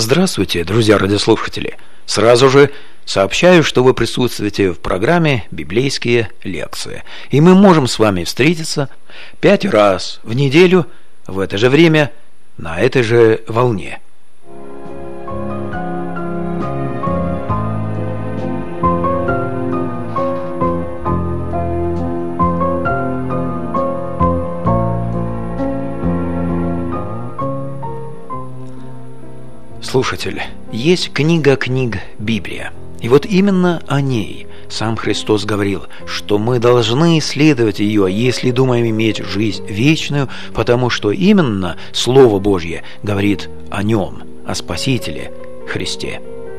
Здравствуйте, друзья радиослушатели! Сразу же сообщаю, что вы присутствуете в программе «Библейские лекции». И мы можем с вами встретиться 5 раз в неделю в это же время на этой же волне. Слушатель, есть книга книг Библия. И вот именно о ней сам Христос говорил, что мы должны исследовать ее, если думаем иметь жизнь вечную, потому что именно Слово Божье говорит о нем, о Спасителе Христе.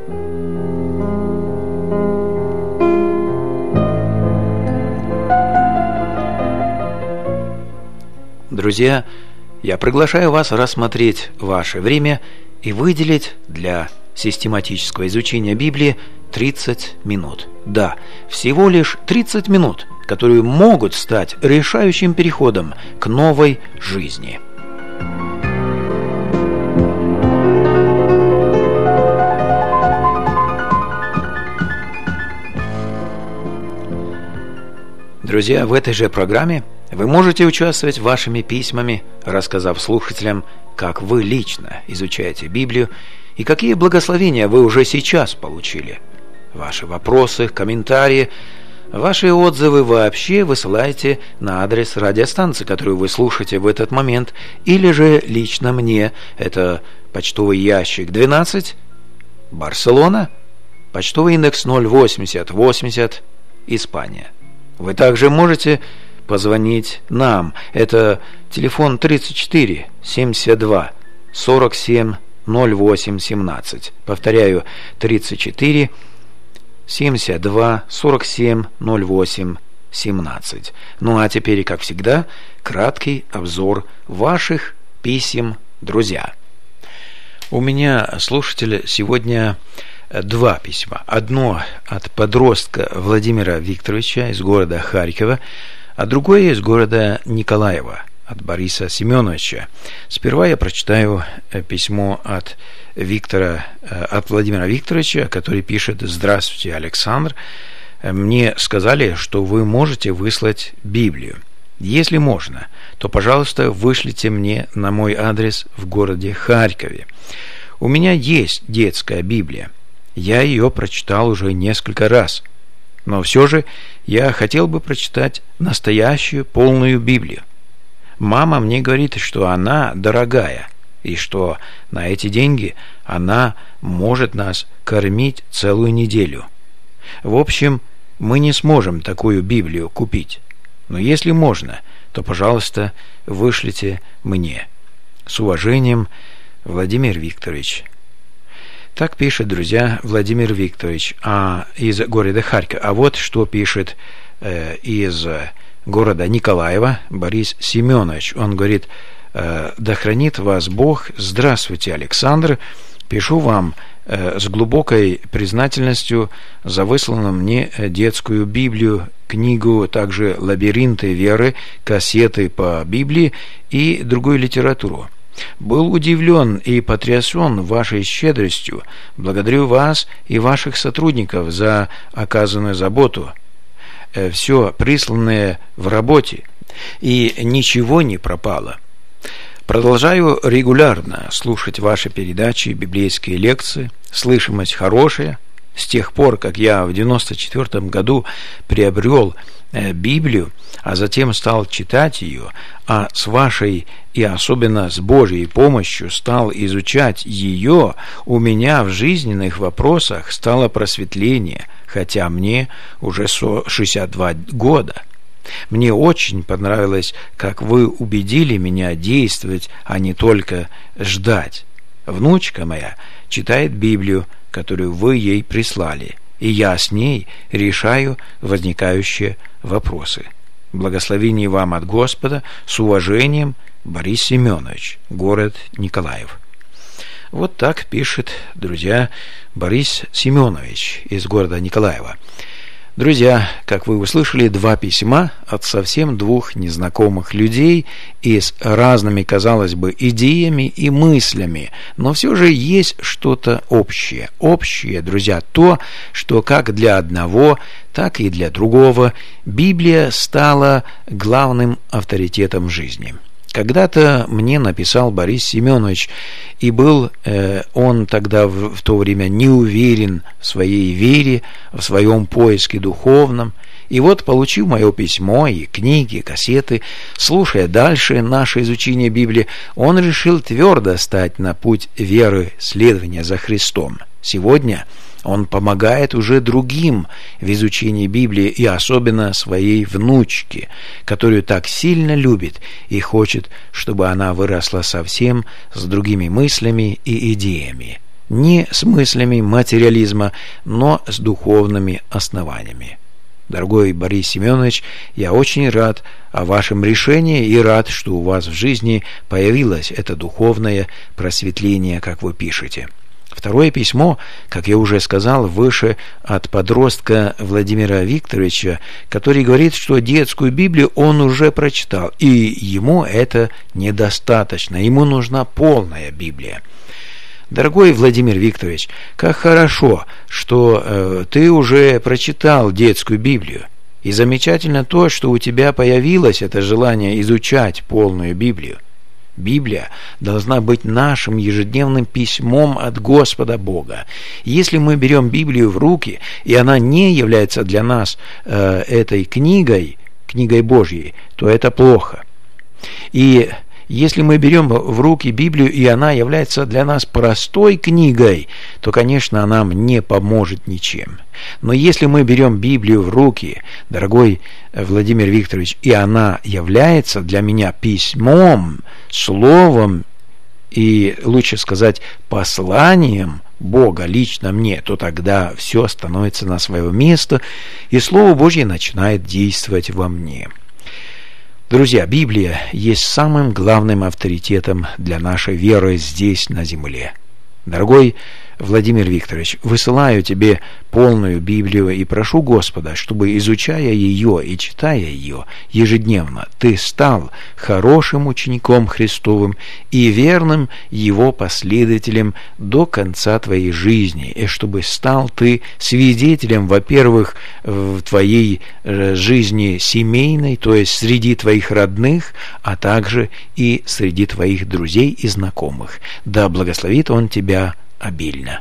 Друзья, я приглашаю вас рассмотреть ваше время и выделить для систематического изучения Библии 30 минут. Да, всего лишь 30 минут, которые могут стать решающим переходом к новой жизни. Друзья, в этой же программе вы можете участвовать вашими письмами, рассказав слушателям, как вы лично изучаете Библию и какие благословения вы уже сейчас получили. Ваши вопросы, комментарии, ваши отзывы вообще высылайте на адрес радиостанции, которую вы слушаете в этот момент, или же лично мне. Это почтовый ящик 12, Барселона, почтовый индекс 08080, Испания. Вы также можете позвонить нам. Это телефон 34 72 47 08 17. Повторяю, 34 72 47 08 17. Ну а теперь, как всегда, краткий обзор ваших писем, друзья. У меня, слушатели, сегодня 2 письма. Одно от подростка Владимира Викторовича из города Харькова, а другое из города Николаева, от Бориса Семеновича. Сперва я прочитаю письмо от Владимира Викторовича, который пишет: «Здравствуйте, Александр. Мне сказали, что вы можете выслать Библию. Если можно, то, пожалуйста, вышлите мне на мой адрес в городе Харькове. У меня есть детская Библия. Я ее прочитал уже несколько раз. Но все же я хотел бы прочитать настоящую полную Библию. Мама мне говорит, что она дорогая, и что на эти деньги она может нас кормить целую неделю. В общем, мы не сможем такую Библию купить. Но если можно, то, пожалуйста, вышлите мне. С уважением, Владимир Викторович». Так пишет, друзья, Владимир Викторович из города Харькова. А вот что пишет из города Николаева Борис Семенович. Он говорит: «Да хранит вас Бог. Здравствуйте, Александр. Пишу вам с глубокой признательностью за высланную мне детскую Библию, книгу, также «Лабиринты веры», кассеты по Библии и другую литературу. Был удивлен и потрясен вашей щедростью. Благодарю вас и ваших сотрудников за оказанную заботу. Все присланное в работе, и ничего не пропало. Продолжаю регулярно слушать ваши передачи, библейские лекции. Слышимость хорошая. С тех пор, как я в 1994 году приобрел Библию, а затем стал читать ее, а с вашей и особенно с Божьей помощью стал изучать ее, у меня в жизненных вопросах стало просветление, хотя мне уже 62 года. Мне очень понравилось, как вы убедили меня действовать, а не только ждать. Внучка моя читает Библию, которую вы ей прислали, и я с ней решаю возникающие вопросы. Благословение вам от Господа. С уважением, Борис Семенович, город Николаев». Вот так пишет, друзья, Борис Семенович из города Николаева. Друзья, как вы услышали, 2 письма от совсем 2 незнакомых людей и с разными, казалось бы, идеями и мыслями, но все же есть что-то общее. Общее, друзья, то, что как для одного, так и для другого Библия стала главным авторитетом в жизни. Когда-то мне написал Борис Семенович, и был он тогда в то время не уверен в своей вере, в своем поиске духовном. И вот, получив мое письмо и книги, кассеты, слушая дальше наше изучение Библии, он решил твердо стать на путь веры, следования за Христом. Сегодня он помогает уже другим в изучении Библии и особенно своей внучке, которую так сильно любит и хочет, чтобы она выросла совсем с другими мыслями и идеями. Не с мыслями материализма, но с духовными основаниями. Дорогой Борис Семенович, я очень рад о вашем решении и рад, что у вас в жизни появилось это духовное просветление, как вы пишете. Второе письмо, как я уже сказал выше, от подростка Владимира Викторовича, который говорит, что детскую Библию он уже прочитал, и ему это недостаточно, ему нужна полная Библия. Дорогой Владимир Викторович, как хорошо, что ты уже прочитал детскую Библию. И замечательно то, что у тебя появилось это желание изучать полную Библию. Библия должна быть нашим ежедневным письмом от Господа Бога. Если мы берем Библию в руки, и она не является для нас этой книгой Божьей, то это плохо. И если мы берем в руки Библию, и она является для нас простой книгой, то, конечно, она нам не поможет ничем. Но если мы берем Библию в руки, дорогой Владимир Викторович, и она является для меня письмом, словом, и, лучше сказать, посланием Бога лично мне, то тогда все становится на свое место, и Слово Божье начинает действовать во мне. Друзья, Библия есть самым главным авторитетом для нашей веры здесь, на земле. Дорогой Владимир Викторович, высылаю тебе полную Библию и прошу Господа, чтобы, изучая ее и читая ее ежедневно, ты стал хорошим учеником Христовым и верным его последователем до конца твоей жизни, и чтобы стал ты свидетелем, во-первых, в твоей жизни семейной, то есть среди твоих родных, а также и среди твоих друзей и знакомых. Да благословит Он тебя обильно.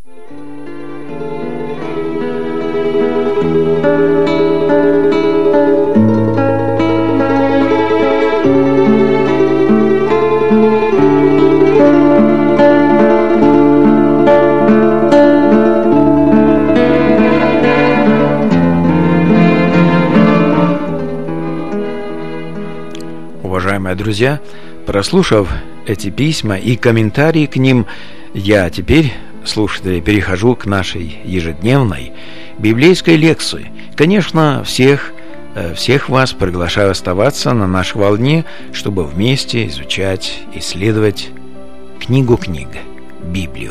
Уважаемые друзья, прослушав эти письма и комментарии к ним, я теперь, слушатели, перехожу к нашей ежедневной библейской лекции. Конечно, всех вас приглашаю оставаться на нашей волне, чтобы вместе изучать, исследовать книгу книг, Библию.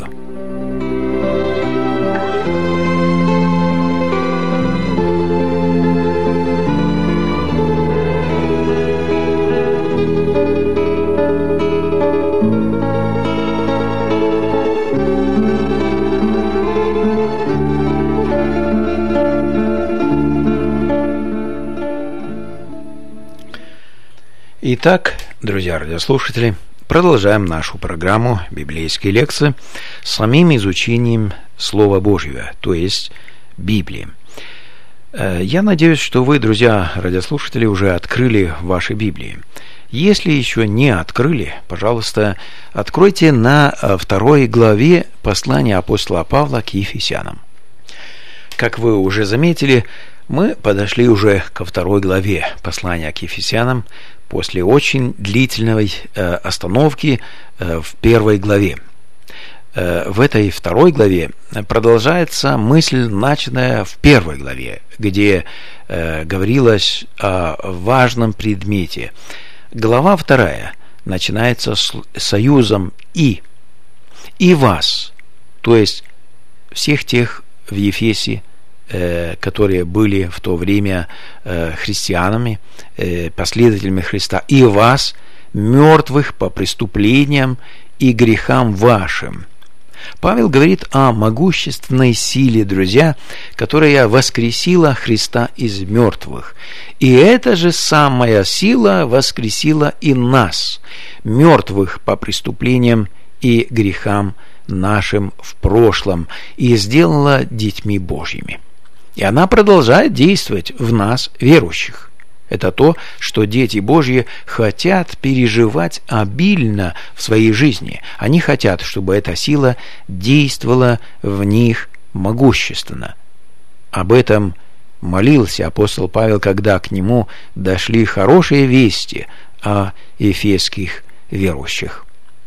Итак, друзья радиослушатели, продолжаем нашу программу библейской лекции с самим изучением Слова Божьего, то есть Библии. Я надеюсь, что вы, друзья радиослушатели, уже открыли ваши Библии. Если еще не открыли, пожалуйста, откройте на 2 главе послания апостола Павла к Ефесянам. Как вы уже заметили, мы подошли уже ко 2 главе послания к Ефесянам после очень длительной остановки в 1 главе. В этой 2 главе продолжается мысль, начатая в 1 главе, где говорилось о важном предмете. Глава 2 начинается с союзом «и вас», то есть всех тех в Ефесе которые были в то время христианами, последователями Христа, и вас, мертвых по преступлениям и грехам вашим. Павел говорит о могущественной силе, друзья, которая воскресила Христа из мертвых. И эта же самая сила воскресила и нас, мертвых по преступлениям и грехам нашим в прошлом, и сделала детьми Божьими. И она продолжает действовать в нас, верующих. Это то, что дети Божьи хотят переживать обильно в своей жизни. Они хотят, чтобы эта сила действовала в них могущественно. Об этом молился апостол Павел, когда к нему дошли хорошие вести о эфесских верующих.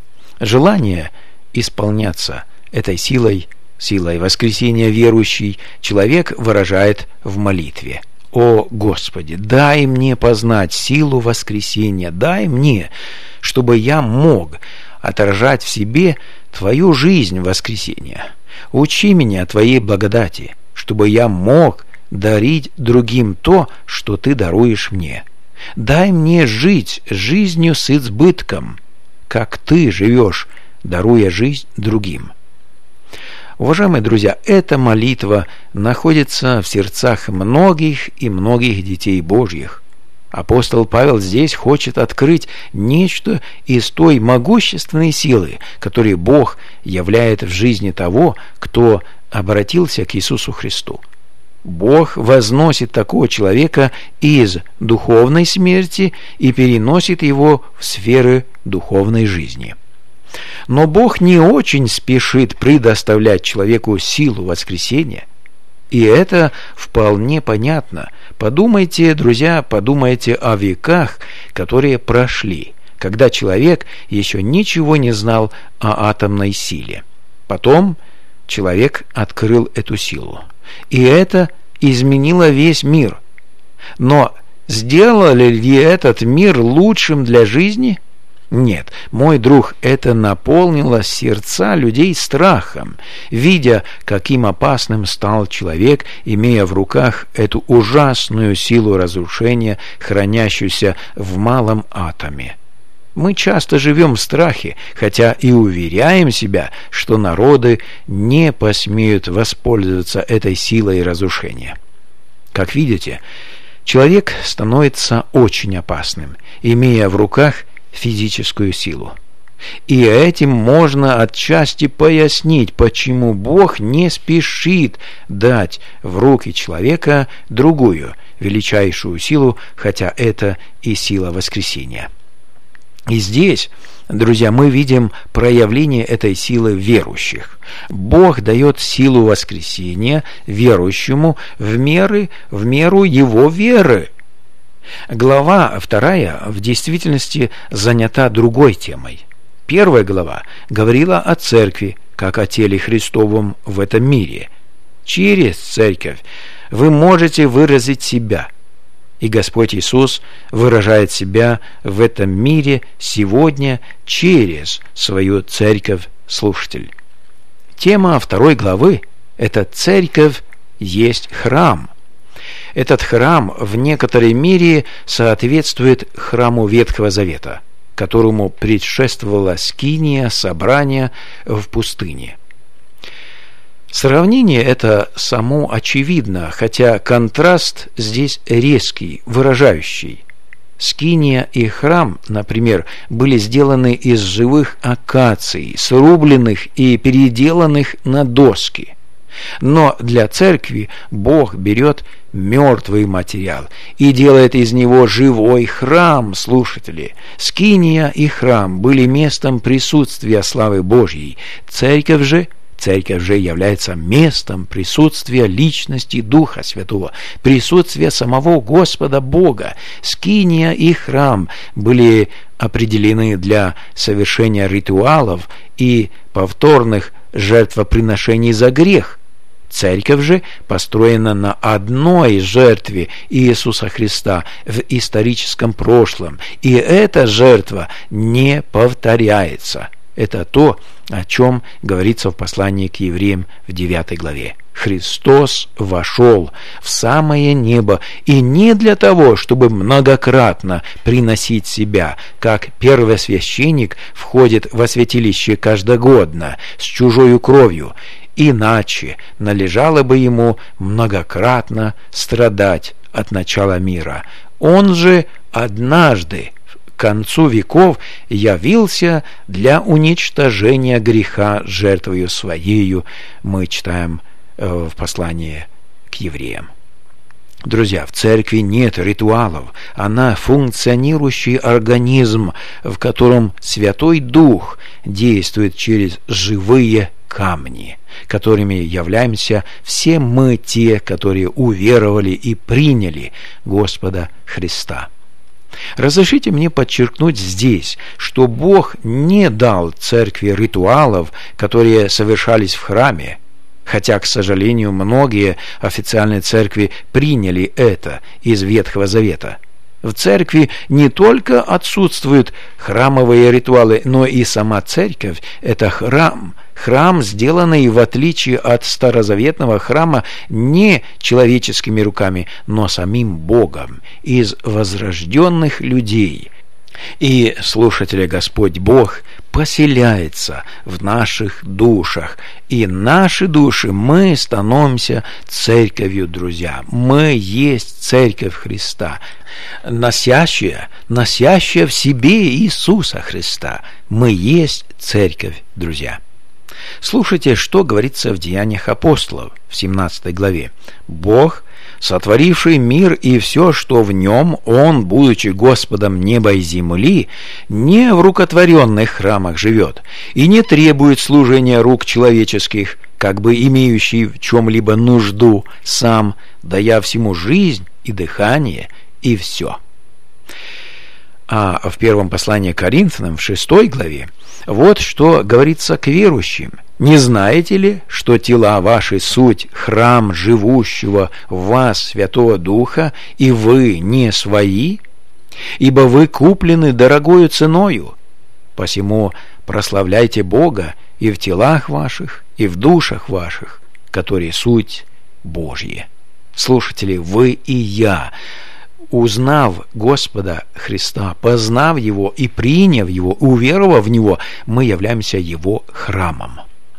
Желание исполняться этой силой воскресения верующий человек выражает в молитве. «О Господи, дай мне познать силу воскресения, дай мне, чтобы я мог отражать в себе Твою жизнь воскресения. Учи меня Твоей благодати, чтобы я мог дарить другим то, что Ты даруешь мне. Дай мне жить жизнью с избытком, как Ты живешь, даруя жизнь другим». Уважаемые друзья, эта молитва находится в сердцах многих и многих детей Божьих. Апостол Павел здесь хочет открыть нечто из той могущественной силы, которую Бог являет в жизни того, кто обратился к Иисусу Христу. Бог возносит такого человека из духовной смерти и переносит его в сферы духовной жизни. Но Бог не очень спешит предоставлять человеку силу воскресения, и это вполне понятно. Подумайте, друзья, подумайте о веках, которые прошли, когда человек еще ничего не знал о атомной силе. Потом человек открыл эту силу, и это изменило весь мир. Но сделали ли этот мир лучшим для жизни? Нет, мой друг, это наполнило сердца людей страхом, видя, каким опасным стал человек, имея в руках эту ужасную силу разрушения, хранящуюся в малом атоме. Мы часто живем в страхе, хотя и уверяем себя, что народы не посмеют воспользоваться этой силой разрушения. Как видите, человек становится очень опасным, имея в руках физическую силу. И этим можно отчасти пояснить, почему Бог не спешит дать в руки человека другую, величайшую силу, хотя это и сила воскресения. И здесь, друзья, мы видим проявление этой силы в верующих. Бог дает силу воскресения верующему в меру его веры. Глава 2 в действительности занята другой темой. Первая глава говорила о церкви, как о теле Христовом в этом мире. Через церковь вы можете выразить себя, и Господь Иисус выражает себя в этом мире сегодня через свою церковь-слушатель. Тема 2 главы – это «Церковь есть храм». Этот храм в некоторой мере соответствует храму Ветхого Завета, которому предшествовала скиния, собрание в пустыне. Сравнение это само очевидно, хотя контраст здесь резкий, выражающий. Скиния и храм, например, были сделаны из живых акаций, срубленных и переделанных на доски. Но для церкви Бог берет мертвый материал и делает из него живой храм, слушатели. Скиния и храм были местом присутствия славы Божьей. Церковь же является местом присутствия личности Духа Святого, присутствия самого Господа Бога. Скиния и храм были определены для совершения ритуалов и повторных жертвоприношений за грех. Церковь же построена на одной жертве Иисуса Христа в историческом прошлом, и эта жертва не повторяется. Это то, о чем говорится в послании к евреям в 9 главе. Христос вошел в самое небо, и не для того, чтобы многократно приносить себя, как первосвященник входит во святилище каждогодно с чужою кровью, иначе належало бы ему многократно страдать от начала мира. Он же однажды к концу веков явился для уничтожения греха жертвою своею, мы читаем в послании к евреям. Друзья, в церкви нет ритуалов, она функционирующий организм, в котором Святой Дух действует через живые камни, которыми являемся все мы, те, которые уверовали и приняли Господа Христа. Разрешите мне подчеркнуть здесь, что Бог не дал церкви ритуалов, которые совершались в храме, хотя, к сожалению, многие официальные церкви приняли это из Ветхого Завета. В церкви не только отсутствуют храмовые ритуалы, но и сама церковь – это храм. Храм, сделанный, в отличие от старозаветного храма, не человеческими руками, но самим Богом, из возрожденных людей. И, слушатели, Господь Бог поселяется в наших душах, и наши души, мы становимся церковью, друзья. Мы есть церковь Христа, носящая в себе Иисуса Христа. Мы есть церковь, друзья. Слушайте, что говорится в Деяниях апостолов в 17 главе. «Бог, сотворивший мир и все, что в нем, Он, будучи Господом неба и земли, не в рукотворенных храмах живет и не требует служения рук человеческих, как бы имеющий в чем-либо нужду сам, дая всему жизнь и дыхание и все». А в первом послании к Коринфянам, в 6 главе, вот что говорится к верующим. «Не знаете ли, что тела ваши суть храм живущего в вас Святого Духа, и вы не свои? Ибо вы куплены дорогою ценою. Посему прославляйте Бога и в телах ваших, и в душах ваших, которые суть Божьи». Слушатели, вы и я, узнав Господа Христа, познав Его и приняв Его, уверовав в Него, мы являемся Его храмом.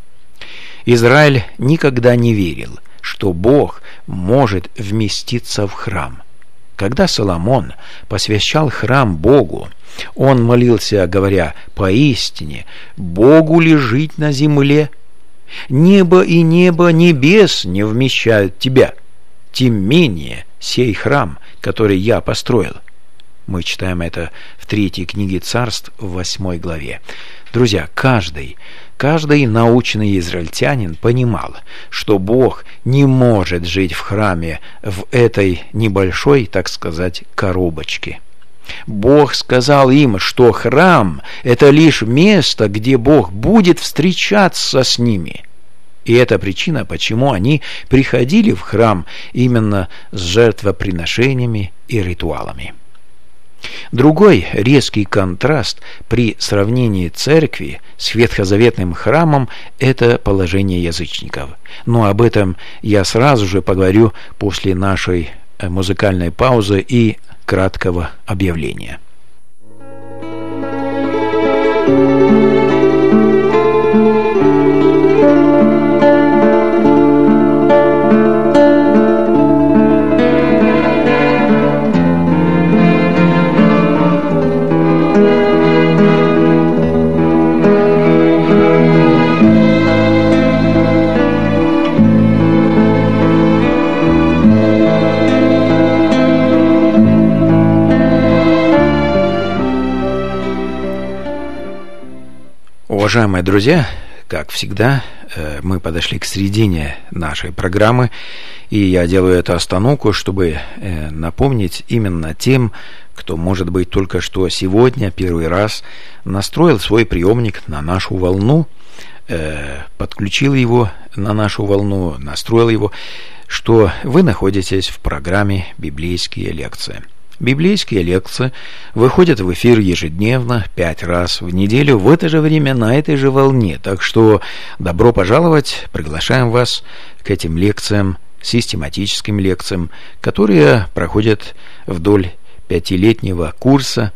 Израиль никогда не верил, что Бог может вместиться в храм. Когда Соломон посвящал храм Богу, он молился, говоря: «Поистине, Богу ли жить на земле? Небо и небо небес не вмещают тебя, тем менее сей храм, который я построил». Мы читаем это в 3 книге Царств, в 8 главе. Друзья, каждый научный израильтянин понимал, что Бог не может жить в храме в этой небольшой, так сказать, коробочке. Бог сказал им, что храм – это лишь место, где Бог будет встречаться с ними. И это причина, почему они приходили в храм именно с жертвоприношениями и ритуалами. Другой резкий контраст при сравнении церкви с ветхозаветным храмом – это положение язычников. Но об этом я сразу же поговорю после нашей музыкальной паузы и краткого объявления. Уважаемые друзья, как всегда, мы подошли к середине нашей программы, и я делаю эту остановку, чтобы напомнить именно тем, кто, может быть, только что сегодня первый раз настроил свой приемник на нашу волну, подключил его на нашу волну, настроил его, что вы находитесь в программе «Библейские лекции». Библейские лекции выходят в эфир ежедневно, 5 раз в неделю, в это же время на этой же волне. Так что добро пожаловать, приглашаем вас к этим лекциям, систематическим лекциям, которые проходят вдоль 5-летнего курса,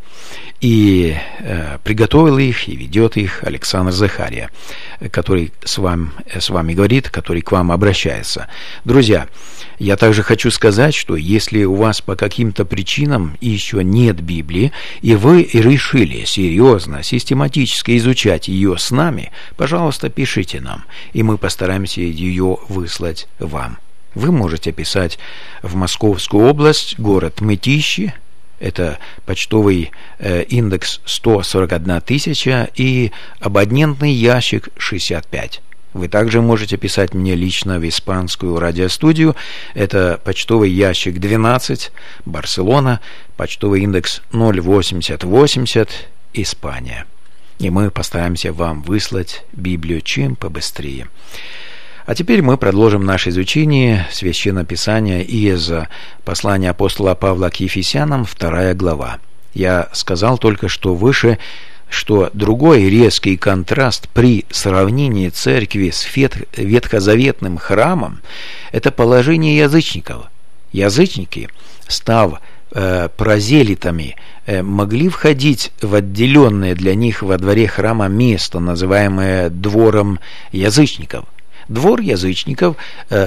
и приготовил их и ведет их Александр Захария, который с вами говорит, который к вам обращается. Друзья, я также хочу сказать, что если у вас по каким-то причинам еще нет Библии, и вы решили серьезно, систематически изучать ее с нами, пожалуйста, пишите нам, и мы постараемся ее выслать вам. Вы можете писать в Московскую область, город Мытищи, это почтовый индекс 141 тысяча и абонентный ящик 65. Вы также можете писать мне лично в испанскую радиостудию. Это почтовый ящик 12, Барселона, почтовый индекс 08080, Испания. И мы постараемся вам выслать Библию чем побыстрее. А теперь мы продолжим наше изучение Священного Писания из послания апостола Павла к Ефесянам, 2 глава. Я сказал только что выше, что другой резкий контраст при сравнении церкви с ветхозаветным храмом – это положение язычников. Язычники, став прозелитами, могли входить в отделенное для них во дворе храма место, называемое двором язычников. Двор язычников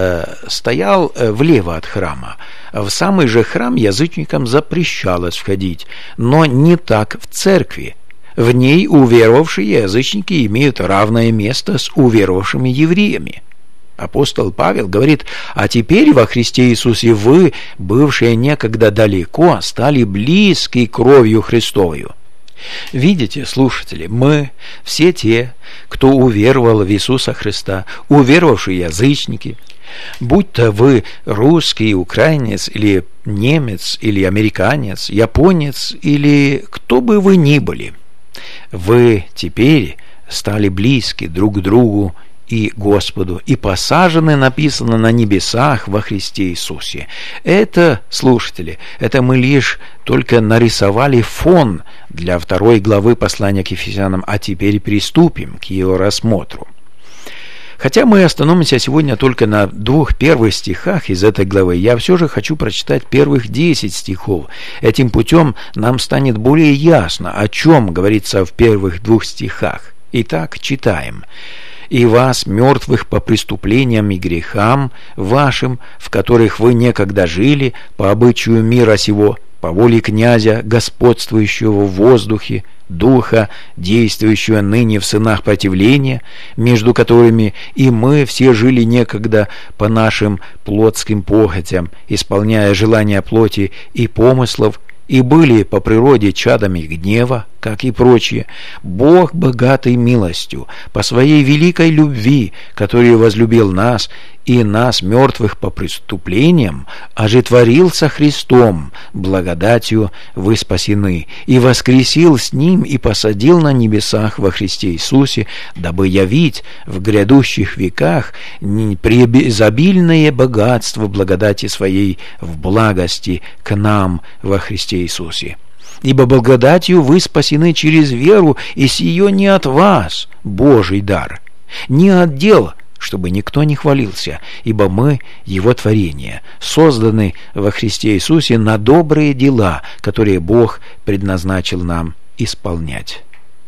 стоял влево от храма. В самый же храм язычникам запрещалось входить, но не так в церкви. В ней уверовавшие язычники имеют равное место с уверовавшими евреями. Апостол Павел говорит: «А теперь во Христе Иисусе вы, бывшие некогда далеко, стали близки кровью Христовою». Видите, слушатели, мы, все те, кто уверовал в Иисуса Христа, уверовавшие язычники, будь то вы русский, украинец, или немец, или американец, японец, или кто бы вы ни были, вы теперь стали близки друг к другу и Господу, и посажены, написано, на небесах во Христе Иисусе. Это, слушатели, это мы лишь только нарисовали фон для 2 главы послания к Ефесянам, а теперь приступим к ее рассмотру. Хотя мы остановимся сегодня только на 2 первых стихах из этой главы, я все же хочу прочитать первых 10 стихов. Этим путем нам станет более ясно, о чем говорится в первых 2 стихах. Итак, читаем. «И вас, мертвых по преступлениям и грехам вашим, в которых вы некогда жили, по обычаю мира сего, по воле князя, господствующего в воздухе, духа, действующего ныне в сынах противления, между которыми и мы все жили некогда по нашим плотским похотям, исполняя желания плоти и помыслов, и были по природе чадами гнева, как и прочие. Бог, богатый милостью, по своей великой любви, который возлюбил нас, и нас, мертвых по преступлениям, ожитворил со Христом, благодатью вы спасены, и воскресил с Ним, и посадил на небесах во Христе Иисусе, дабы явить в грядущих веках преизобильное богатство благодати Своей в благости к нам во Христе Иисусе. Ибо благодатью вы спасены через веру, и сие не от вас, Божий дар, не от дел, чтобы никто не хвалился, ибо мы, Его творение, созданы во Христе Иисусе на добрые дела, которые Бог предназначил нам исполнять».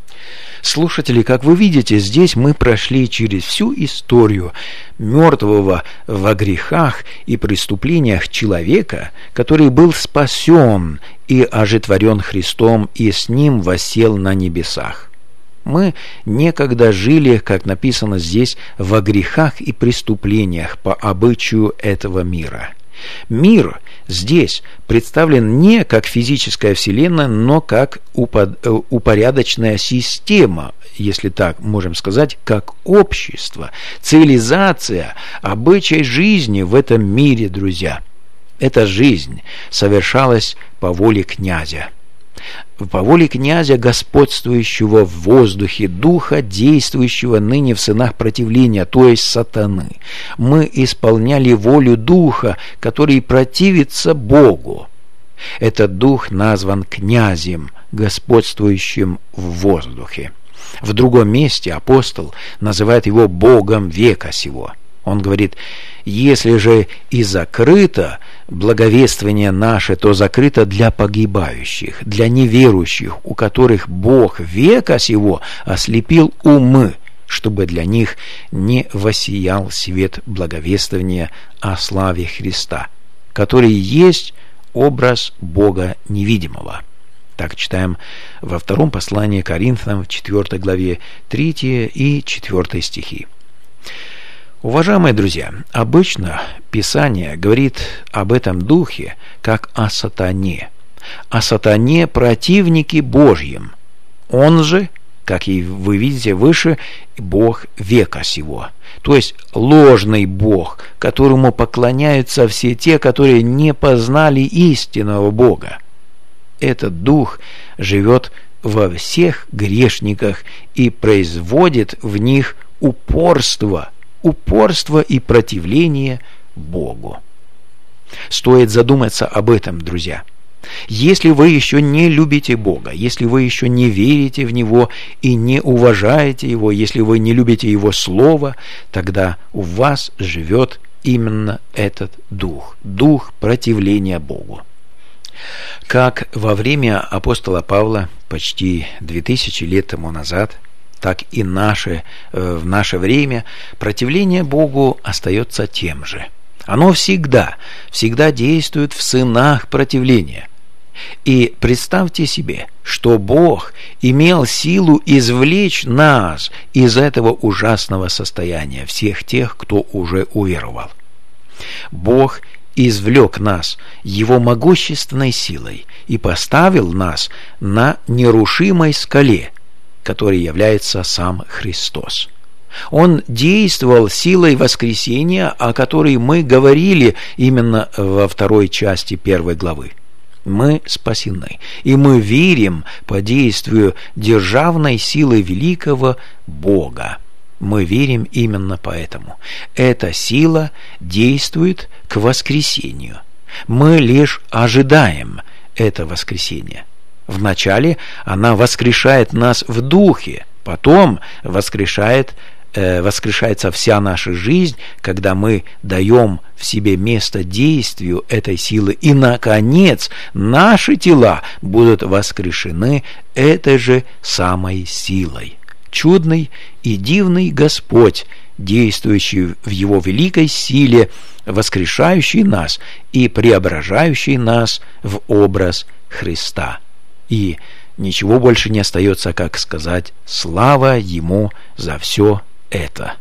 Слушатели, как вы видите, здесь мы прошли через всю историю мертвого во грехах и преступлениях человека, который был спасен и ожитворен Христом, и с Ним воссел на небесах. Мы некогда жили, как написано здесь, во грехах и преступлениях по обычаю этого мира. Мир здесь представлен не как физическая вселенная, но как упорядоченная система, если так можем сказать, как общество, цивилизация, обычай жизни в этом мире, друзья. Эта жизнь совершалась по воле князя. По воле князя, господствующего в воздухе, духа, действующего ныне в сынах противления, то есть сатаны. Мы исполняли волю духа, который противится Богу. Этот дух назван князем, господствующим в воздухе. В другом месте апостол называет его Богом века сего. Он говорит: «Если же и закрыто благовествование наше, то закрыто для погибающих, для неверующих, у которых Бог века сего ослепил умы, чтобы для них не воссиял свет благовествования о славе Христа, который есть образ Бога невидимого». Так читаем во втором послании к Коринфянам, в 4 главе, 3 и 4 стихи. Уважаемые друзья, обычно Писание говорит об этом духе как о сатане противнике Божьем. Он же, как и вы видите выше, Бог века сего, то есть ложный Бог, которому поклоняются все те, которые не познали истинного Бога. Этот дух живет во всех грешниках и производит в них упорство и противление Богу. Стоит задуматься об этом, друзья. Если вы еще не любите Бога, если вы еще не верите в Него и не уважаете Его, если вы не любите Его Слово, тогда у вас живет именно этот дух противления Богу. Как во время апостола Павла почти 2000 лет тому назад, так и в наше время противление Богу остается тем же. Оно всегда действует в сынах противления. И представьте себе, что Бог имел силу извлечь нас из этого ужасного состояния, всех тех, кто уже уверовал. Бог извлек нас Его могущественной силой и поставил нас на нерушимой скале, которой является сам Христос. Он действовал силой воскресения, о которой мы говорили именно во второй части 1 главы. Мы спасены, и мы верим по действию державной силы великого Бога. Мы верим именно поэтому. Эта сила действует к воскресению. Мы лишь ожидаем это воскресение. Вначале она воскрешает нас в духе, потом воскрешается вся наша жизнь, когда мы даем в себе место действию этой силы, и, наконец, наши тела будут воскрешены этой же самой силой. Чудный и дивный Господь, действующий в Его великой силе, воскрешающий нас и преображающий нас в образ Христа. И ничего больше не остается, как сказать: слава Ему за все это.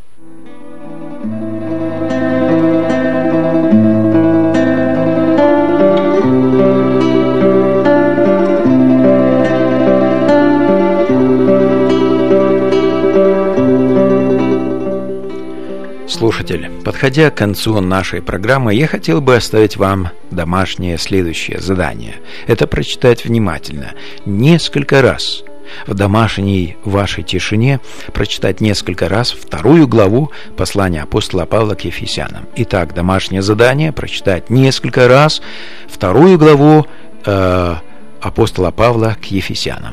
Слушатель, подходя к концу нашей программы, я хотел бы оставить вам домашнее следующее задание. Это прочитать внимательно, несколько раз, в домашней вашей тишине, прочитать несколько раз 2 главу послания апостола Павла к Ефесянам. Итак, домашнее задание: прочитать несколько раз 2 главу апостола Павла к Ефесянам.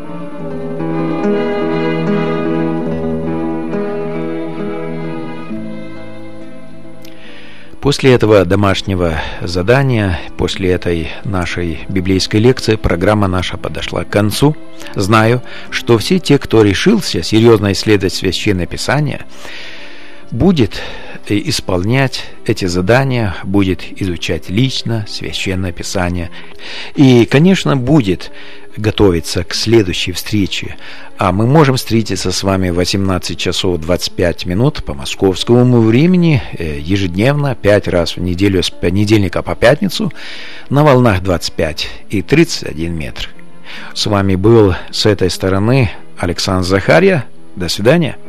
После этого домашнего задания, после этой нашей библейской лекции, программа наша подошла к концу. Знаю, что все те, кто решился серьезно исследовать Священное Писание, будет исполнять эти задания, будет изучать лично Священное Писание и, конечно, будет готовиться к следующей встрече. А мы можем встретиться с вами в 18 часов 25 минут по московскому времени ежедневно, 5 раз в неделю с понедельника по пятницу на волнах 25 и 31 метр. С вами был с этой стороны Александр Захарья. До свидания.